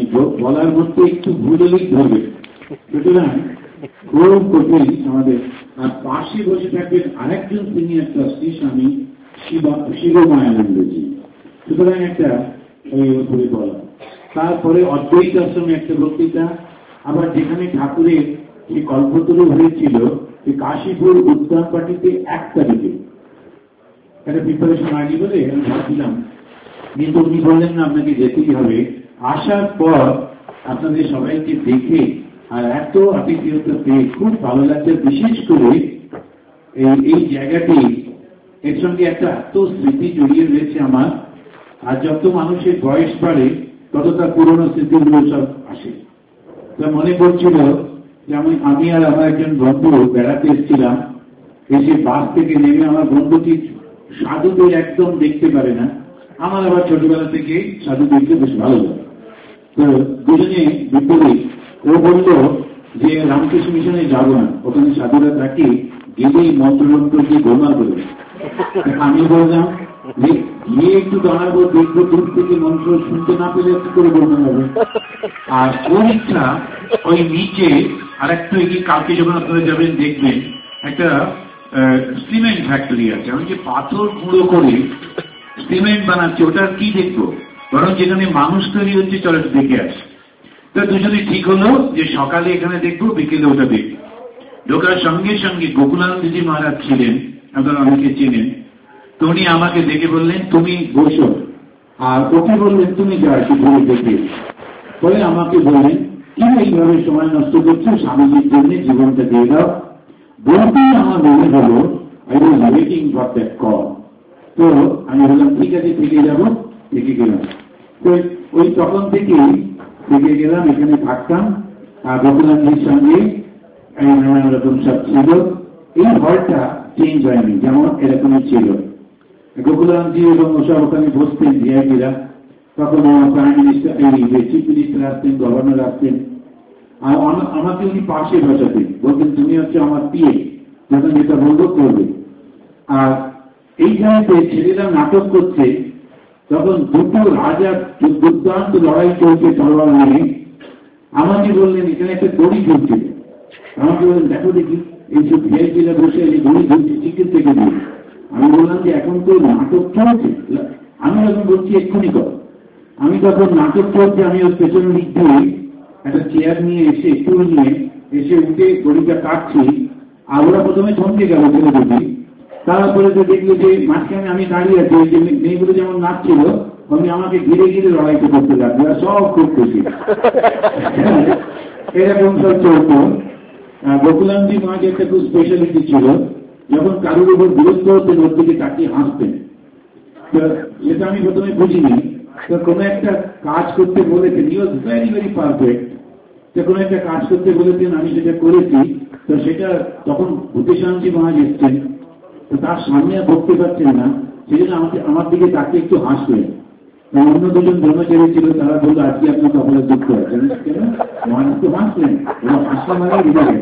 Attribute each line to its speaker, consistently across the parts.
Speaker 1: বলার মধ্যে একটু ভুল হলেই ধরবে। সুতরাং খুব কঠিন আমাদের। আর পাশে বসে থাকবেন আরেকজন সিনিয়র ট্রাস্টি স্বামী শিবমায়ানন্দজি। সুতরাং একটা ওই বলা। তারপরে অদ্বৈত আশ্রমে একটা বক্তৃতা। আবার যেখানে ঠাকুরের যে কল্পতরু হয়েছিল যে কাশীপুর উদ্যান পার্টিতে 1 তারিখে একটা প্রিপারেশন আগে বলে আমি ভাবছিলাম, কিন্তু উনি বললেন না আপনাকে যেতেই হবে। আসার পর আপনাদের সবাইকে দেখে আর এত আতিথেয়তা পেয়ে খুব ভালো লাগছে। বিশেষ করে এই জায়গাটি এর সঙ্গে একটা এত স্মৃতি জড়িয়ে রয়েছে আমার। আর যত মানুষের বয়স বাড়ে তত তার পুরনো স্মৃতিগুলো সব আসে। তা মনে পড়ছিল যে আমি আর আমার একজন বন্ধু বেড়াতে এসেছিলাম। এসে বাস থেকে নেমে আমার বন্ধুটি সাধুদের একদম দেখতে পারে না। আমার আবার ছোটবেলা থেকে সাধু দেখতে বেশ ভালো লাগে। তো দুজনে বিপরীত। ও বলল যে রামকৃষ্ণ মিশনে যাবো না, ওখানে সাধুরা থাকে, গেলেই মন্ত্রযন্ত্র দিয়ে গোলমাল করবে। আমি বললাম যে গিয়ে একটু দাঁড়াবো, দেখবো, দূর থেকে মন্ত্র শুনতে না পেলে কি করে গোলমাল হবে। আর ওর ইচ্ছা ওই নিচে আর একটু এগিয়ে কালকে যখন আপনারা যাবেন দেখবেন একটা সিমেন্ট ফ্যাক্টরি আছে। আমি যে পাথর গুঁড়ো করে সিমেন্ট বানাচ্ছে, ওটার কি দেখবো, বরং যেখানে মানুষ তৈরি হচ্ছে চলে দেখে আসে। তো দুজনে ঠিক হলো যে সকালে এখানে দেখবো, বিকেলে ওটা দেখবো। ঢোকার সঙ্গে সঙ্গে গোকুলানন্দজি মহারাজ ছিলেন, আপনারা অনেকে চেনেন। তো উনি আমাকে দেখে বললেন তুমি বসো, আর ওকে বললেন তুমি যা একটু ঘুরে দেখে। পরে আমাকে বললেন কি এইভাবে সময় নষ্ট করছো, স্বামীজির জন্য জীবনটা দিয়ে দাও। বলতেই আমার মনে হলো I was waiting for that call. তো আমি বললাম ঠিক আছে থেকে যাবো, থেকে গেলাম। তো ওই তখন থেকেই থেকে গেলাম, এখানে থাকতাম। আর গোকুলানন্দজির সঙ্গে নানান রকম সব ছিল। এই হলটা চেঞ্জ হয়নি, যেমন এরকমই ছিল। গোকুলানন্দজি এবং ওসব ওখানে বসতেন ভিআইপিরা। তখন প্রাইম মিনিস্টার, চিফ মিনিস্টার আসতেন, গভর্নর আসতেন। আর আমাকে উনি পাশে বসাতেন, বলতেন তুমি হচ্ছে আমার পিএ, যখন যেটা বলবো করবে। আর এইখানে ছেলেরা নাটক করছে, তখন দুটো রাজার দুর্দান্ত লড়াই চলছে তলোয়ার নিয়ে। আমাকে বললেন এখানে একটা দড়ি ঝুলছে। আমাকে বললেন দেখো দেখি, এইসব ভিআইপিরা বসে এই দড়ি ঝুলছে চিকেন থেকে দিয়ে। আমি বললাম যে এখন তো নাটক চলছে। আমি যখন বলছি এক্ষুনি কর। আমি তখন নাটক চলছে, আমি ওর পেছনের দিক দিয়ে একটা চেয়ার নিয়ে এসে, টুল নিয়ে এসে উঠে দড়িটা কাটছি। আর ওরা প্রথমে থমকে গেল ছেলে দেখি। তারপরে তো দেখলো যে মাঝখানে আমি দাঁড়িয়ে আছি, যে মেয়েগুলো যেমন নাচছিল আমি আমাকে ঘিরে ঘিরে লড়াইতে করতে লাগলো। সব খুব খুশি। এরকম সব চলত। গোকুলানন্দজি মহারাজ একটা খুব স্পেশালিটি ছিল, যখন কারোর উপর বিরক্ত হতেন ওর দিকে তাকিয়ে হাসতেন। তো সেটা আমি প্রথমে বুঝিনি। তো কোনো একটা কাজ করতে বলেছেন, he was very very perfect. তো কোনো একটা কাজ করতে বলেছেন, আমি সেটা করেছি। তো সেটা তখন ভূতেশানজি মহারাজ এসছেন। তো তার সামনে আর বলতে পারছেন না, সেই জন্য আমার দিকে তাকে একটু হাসলেন। অন্য দুজন ব্রহ্মচারী ছিল, তারা বললো আজকে আপনার কপালে দুঃখ আছে। কেন মহারাজ তো হাসলেন, ওরা হাসলে মানে রেখে গেছে।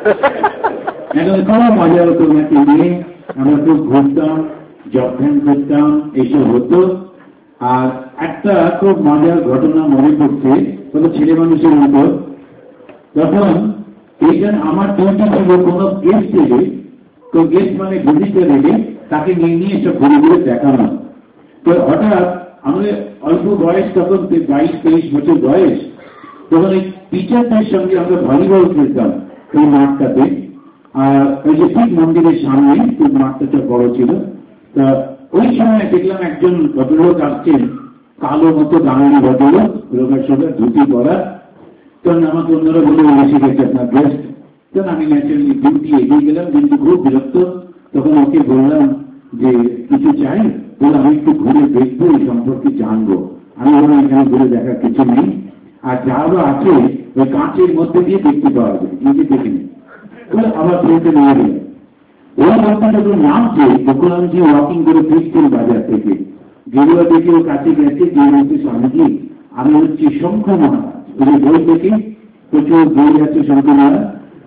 Speaker 1: এখন খুব মজা হতো ওনাকে নিয়ে। আমরা খুব ঘুরতাম, জব ধ্যান করতাম, এইসব হতো। আর একটা খুব মজার ঘটনা মনে পড়ছে, কত ছেলে মানুষের মতো। তখন এইখানে আমার ডিউটি ছিল কোনো গেস্ট এলে, তো গেস্ট মানে ভিজিটার এলে তাকে নিয়ে নিয়ে এসব ঘুরে ঘুরে দেখানো। তো হঠাৎ আমাদের অল্প বয়স, তখন 22-23 বছর বয়স, তখন এই টিচারদের সঙ্গে আমরা ভলিবল খেলতাম ওই মাঠটাতে। আর ওই যে ঠিক মন্দিরের সামনে খুব মাঠটা বড় ছিল। তা ওই সময় দেখলাম একজন ভদ্রলোক আসছেন, কালো মতো বাঙালি ভদ্রলোক, রোগের সঙ্গে ধুতি পরা। তখন আমাকে অন্যরা বলে এসে গেছে আপনার গেস্ট। তখন আমি ন্যাচারালি ডিউটি এগিয়ে গেলাম, কিন্তু খুব বিরক্ত। তখন ওকে বললাম যে কিছু চাই, বলে আমি একটু ঘুরে দেখবো, এই সম্পর্কে জানবো। আমি বললাম এখানে ঘুরে দেখার কিছু নেই, আর যা আছে ওই কাঁচের মধ্যে দিয়ে দেখতে পাওয়া যাবে, নিজে দেখে নেই। বলে আবার ফেলতে নিয়ে গেলেন। ওই লোকটা যখন নামছে, গোকুলানন্দজি ওয়াকিং করে ফিরছেন বাজার থেকে, গেরুয়া দেখে ও কাছে গেছে, গিয়ে বলছে স্বামীজি আমি হচ্ছি শঙ্খ মহারাজ। ওই বই থেকে প্রচুর বই আছে শঙ্খ মহারাজ,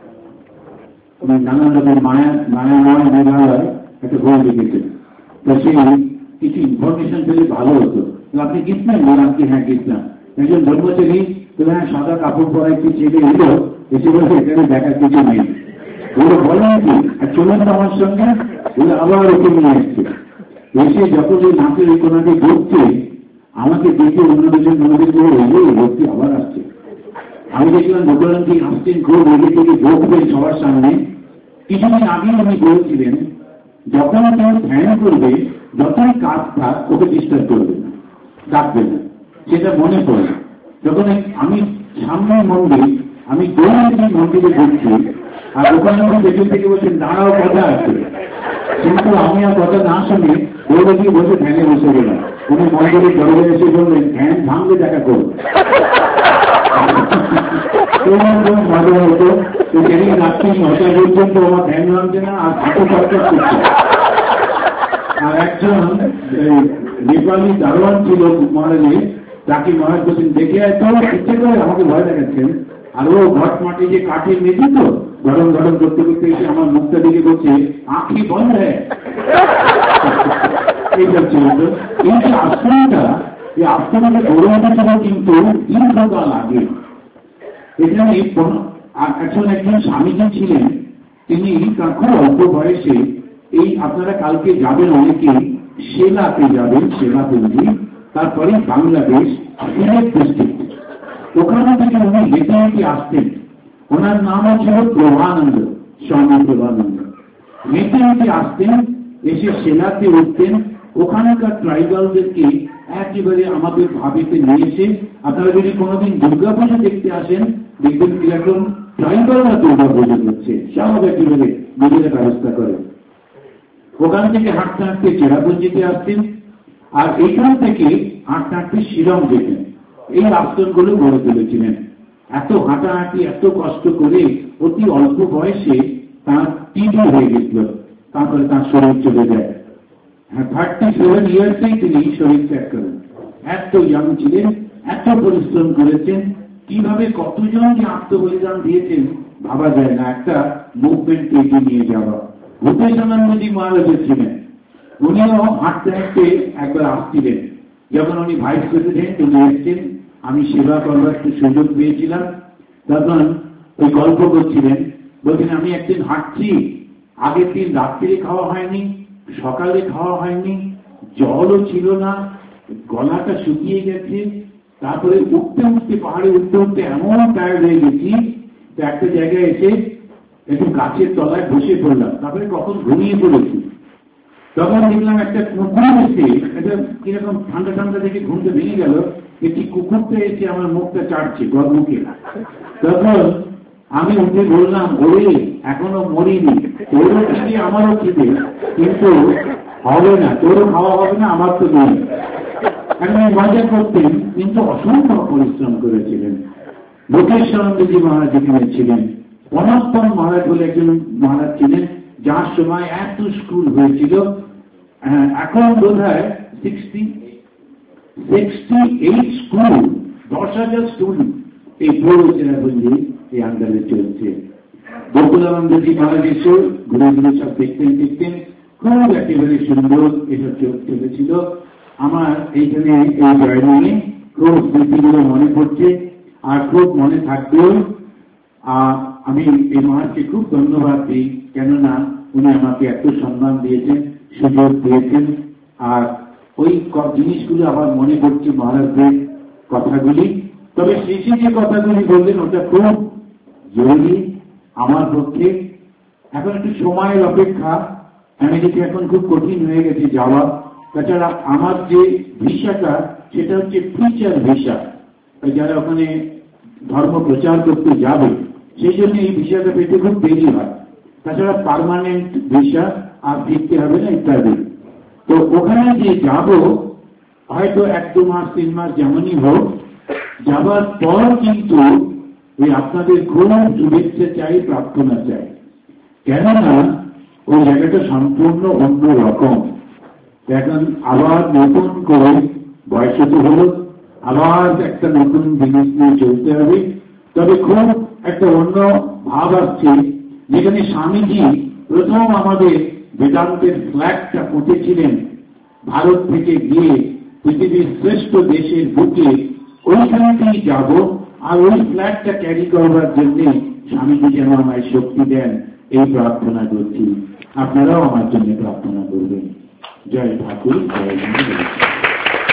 Speaker 1: নানান রকম মায়াময় মেঘালয় একটা বই লিখেছেন। তো সেই কিছু ইনফরমেশন পেলে ভালো হতো। আপনি গেছিলেন? বললাম কি হ্যাঁ গেছিলাম। একজন ব্রহ্মচারী হ্যাঁ সাদা কাপড় পরা একটি ছেলে এলো, এসে বলছে এখানে দেখার কিছু নেই। ওরা বলেন কি আর চলুন তো আমার সঙ্গে, ওরা আবার ওকে নিয়ে এসছে। এসে যখন ওই নাচের ওই কোনাকে ঢুকছে, আমাকে দেখে অন্য দুজন মনোযোগ করে এই ভর্তি আবার আসছে। আমি দেখলাম ভোটারঙ্কি আসছেন খুব রেগে থেকে ঢুকবেন সবার সামনে। কিছুদিন আগে উনি বলেছিলেন যখন কেউ ধ্যান করবে, যতই কাজ থাক ওকে ডিস্টার্ব করবে না, ডাকবে না। সেটা মনে পড়ে যখন আমি সামনে মন্দির, আমি দৌড়ে মন্দিরে ঢুকছি, আর ওখানে পেছন থেকে বলছেন দাঁড়াও কথা আছে, কিন্তু আমি আর কথা না শুনে দৌড়ে গিয়ে বসে ধ্যানে বসে গেলাম। উনি মন্দিরের দরজায় এসে বললেন ধ্যান ভাঙলে দেখা করো। মজা হতো তো সেদিন রাত্রি 9টা পর্যন্ত আমার ধ্যান ভাঙছে না, আর হাতে চর্চা করছে। আর একজন নেপালি দারোয়ান ছিল মহারাজে, তাকে মহারাজ বলছেন দেখে এত ইচ্ছে করে আমাকে ভয় দেখাচ্ছেন। আর ও ঘট মাটি যে কাঠের মেঝে তো গরম গরম করতে করতে এসে আমার মুখটা দিকে বলছে আঁখি বন্ধ হ্যাঁ। এইসব ছিল। তো এই যে আশ্রমটা, এই আশ্রমটা গড়ে উঠেছিল কিন্তু দীর্ঘকাল আগে। এখানে একজন স্বামীজি ছিলেন, তিনি তার খুব অল্প বয়সে, এই আপনারা কালকে যাবেন অনেকে সেলাতে যাবেন, সেলাপুঞ্জি, তারপরে বাংলাদেশ সিলেট ডিস্ট্রিক্ট, ওখানে থেকে উনি হেঁটে হেঁটে আসতেন। ওনার নামও ছিল প্রভানন্দ, স্বামী প্রভানন্দ। হেঁটে হেঁটে আসতেন, এসে সেলাতে উঠতেন। ওখানকার ট্রাইবালদেরকে একেবারে আমাদের ভাবিতে নিয়ে এসে, আপনারা যদি কোনোদিন দুর্গাপুজো দেখতে আসেন দেখবেন কিরকম ট্রাইবালরা দুর্গাপুজো করছে, সব একেবারে নিজেরা ব্যবস্থা করে। ওখান থেকে হাঁটতে হাঁটতে চেরাপুঞ্জিতে আসতেন, আর এইখান থেকে হাঁটতে হাঁটতে শিলং যেতেন। এই আশ্রমগুলো গড়ে তুলেছিলেন। এত হাঁটাহাঁটি, এত কষ্ট করে অতি অল্প বয়সে তার টিবি হয়ে গেছিল, তারপরে তার শরীর চলে যায়। 37 ইয়ার্সেই তিনি শরীর ত্যাগ করেন। এত ইয়াং ছিলেন, এত পরিশ্রম করেছেন, কিভাবে কতজন যে আত্মবলিদান দিয়েছেন ভাবা যায় না। একটা মুভমেন্টকে এগিয়ে নিয়ে যাওয়া। ভূপেশানন্দজি মহারাজের ছিলেন, উনিও হাঁটতে হাঁটতে একবার আসছিলেন। যখন উনি ভাইস প্রেসিডেন্ট উনি এসছেন, আমি সেবা করবার একটু সুযোগ পেয়েছিলাম। তখন ওই গল্প করছিলেন, বলছেন আমি একদিন হাঁটছি, আগের দিন রাত্রিরে খাওয়া হয়নি, সকালে খাওয়া হয়নি, জলও ছিল না, গলাটা শুকিয়ে গেছে। তারপরে উঠতে উঠতে, পাহাড়ে উঠতে উঠতে এমন টায়ার্ড হয়ে গেছি, তো একটা জায়গায় এসে একটু গাছের তলায় বসে পড়লাম। তারপরে কখন ঘুমিয়ে পড়েছি, তখন দেখলাম একটা কুকুর এসে, এটা কিরকম ঠান্ডা ঠান্ডা থেকে ঘুমতে ভেঙে গেল, একটি কুকুরটা এসে আমার মুখটা চাটছে গরমুখে। তখন আমি উঠে বললাম ওরে এখনো মরিনি, তোরও খিদে আমারও খিদে, কিন্তু হবে না, তোরও খাওয়া হবে না, আমার তো নেই। এখন মজা করতেন, কিন্তু অসম্ভব পরিশ্রম করেছিলেন। লোকেশ্বরানন্দজি মহারাজ এখানে ছিলেন। অনন্তম মহারাজ বলে একজন মহারাজ ছিলেন, যার সময় এত স্কুল হয়েছিল। এখন বোধ হয় 68 স্কুল, 10,000 স্টুডেন্ট এই পুরো চেরাপুঞ্জি এই আন্ডারে চলছে। গোকুলানন্দজি মহারাজ এসে ঘুরে ঘুরে সব দেখতেন, খুব একেবারে সুন্দর এসব চলেছিল। আমার এইখানে এই জয়নিংয়ে খুব স্মৃতিগুলো মনে পড়ছে, আর খুব মনে থাকবেও। আমি এই মহারাজকে খুব ধন্যবাদ দিই, কেননা উনি আমাকে এত সম্মান দিয়েছেন, সুযোগ দিয়েছেন। আর ওই জিনিসগুলো আবার মনে পড়ছে মহারাজদের কথাগুলি। তবে শেষে যে কথাগুলি বললেন ওটা খুব জরুরি আমার পক্ষে। এখন একটু সময়ের অপেক্ষা, আমেরিকা এখন খুব কঠিন হয়ে গেছে যাওয়া। তাছাড়া আমার যে ভিসাটা সেটা হচ্ছে ফিউচার ভিসা, যারা ওখানে ধর্ম প্রচার করতে যাবে সেই জন্য এই ভিসাটা পেতে খুব দেরি হয়। তাছাড়া পার্মানেন্ট ভিসা আর দেখতে হবে না ইত্যাদি। তো ওখানে যে যাব, হয়তো 1-2 মাস 3 মাস যেমনই হোক, যাবার পর কিন্তু ওই আপনাদের খুব শুভেচ্ছা চাই, প্রার্থনা চাই। কেননা ওই জায়গাটা সম্পূর্ণ অন্য রকম। এখন আবার নতুন করে বয়স তো হলো, আবার একটা নতুন জিনিস নিয়ে চলতে হবে। তবে খুব একটা অন্য ভাব আসছে, যেখানে স্বামীজি প্রথম আমাদের বেদান্তের ফ্ল্যাগটা পুঁতেছিলেন ভারত থেকে গিয়ে পৃথিবীর শ্রেষ্ঠ দেশের বুকে, ওইখানেই যাব। আর ওই ফ্ল্যাগটা ক্যারি করবার জন্য স্বামীজি যেন আমায় শক্তি দেন, এই প্রার্থনা করছি। আপনারাও আমার জন্য প্রার্থনা করবেন। জয় ঠাকুর, জয়